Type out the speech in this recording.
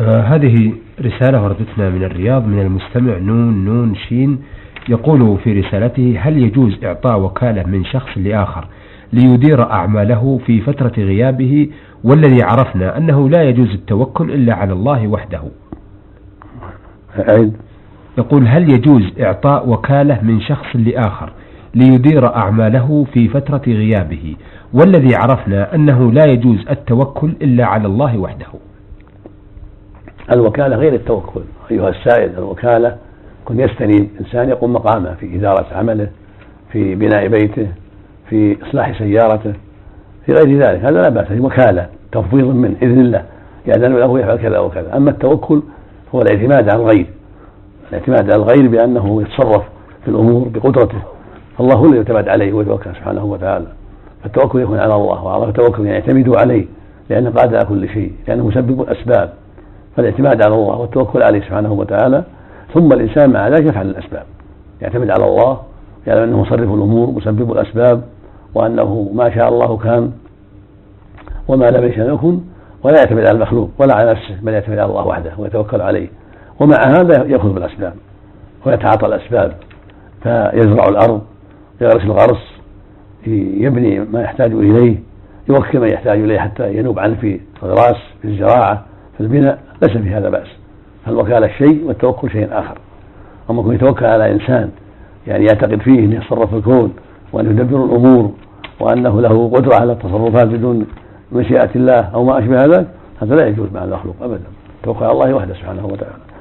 هذه رسالة وردتنا من الرياض من المستمع نون نون شين، يقول في رسالته: هل يجوز إعطاء وكالة من شخص لآخر ليدير أعماله في فترة غيابه، والذي عرفنا أنه لا يجوز التوكل إلا على الله وحده؟ يقول: هل يجوز إعطاء وكالة من شخص لآخر ليدير أعماله في فترة غيابه، والذي عرفنا أنه لا يجوز التوكل إلا على الله وحده؟ الوكالة غير التوكل أيها السائل. الوكالة كن يستني إنسان يقوم مقامه في إدارة عمله، في بناء بيته، في إصلاح سيارته، في غير ذلك، هذا لا بأس، هي وكالة تفويض من إذن الله، يأذن له يفعل كذا وكذا. أما التوكل هو الاعتماد على الغير، الاعتماد على الغير بأنه يتصرف في الأمور بقدرته، فالله هو الذي يعتمد عليه ويتوكل سبحانه وتعالى. فالتوكل يكون على الله، وعلى التوكل يعتمد عليه لأنه قادر على كل شيء، لأنه مسبب الأسباب. فالاعتماد على الله والتوكل عليه سبحانه وتعالى، ثم الإنسان مع ذلك يفعل الأسباب، يعتمد على الله، يعلم أنه مصرف الأمور مسبب الأسباب، وأنه ما شاء الله كان وما لم يشأ يكن، ولا يعتمد على المخلوق ولا على نفسه، بل يعتمد على الله وحده ويتوكل عليه. ومع هذا يأخذ بالأسباب ويتعاطى الأسباب، فيزرع الأرض، يغرس الغرس، يبني ما يحتاج إليه، يوكل من يحتاج إليه حتى ينوب عنه في الغراس، في الزراعة، في البناء، ليس في هذا بأس. فالوكالة شيء والتوكل شيء آخر. أما يكون يتوكل على إنسان يعني يعتقد فيه أن يتصرف الكون وأن يدبر الأمور وأنه له قدرة على التصرفات بدون مشيئة الله أو ما أشبه ذلك، هذا لا يجوز مع المخلوق أبدا. توكل على الله وحده سبحانه وتعالى.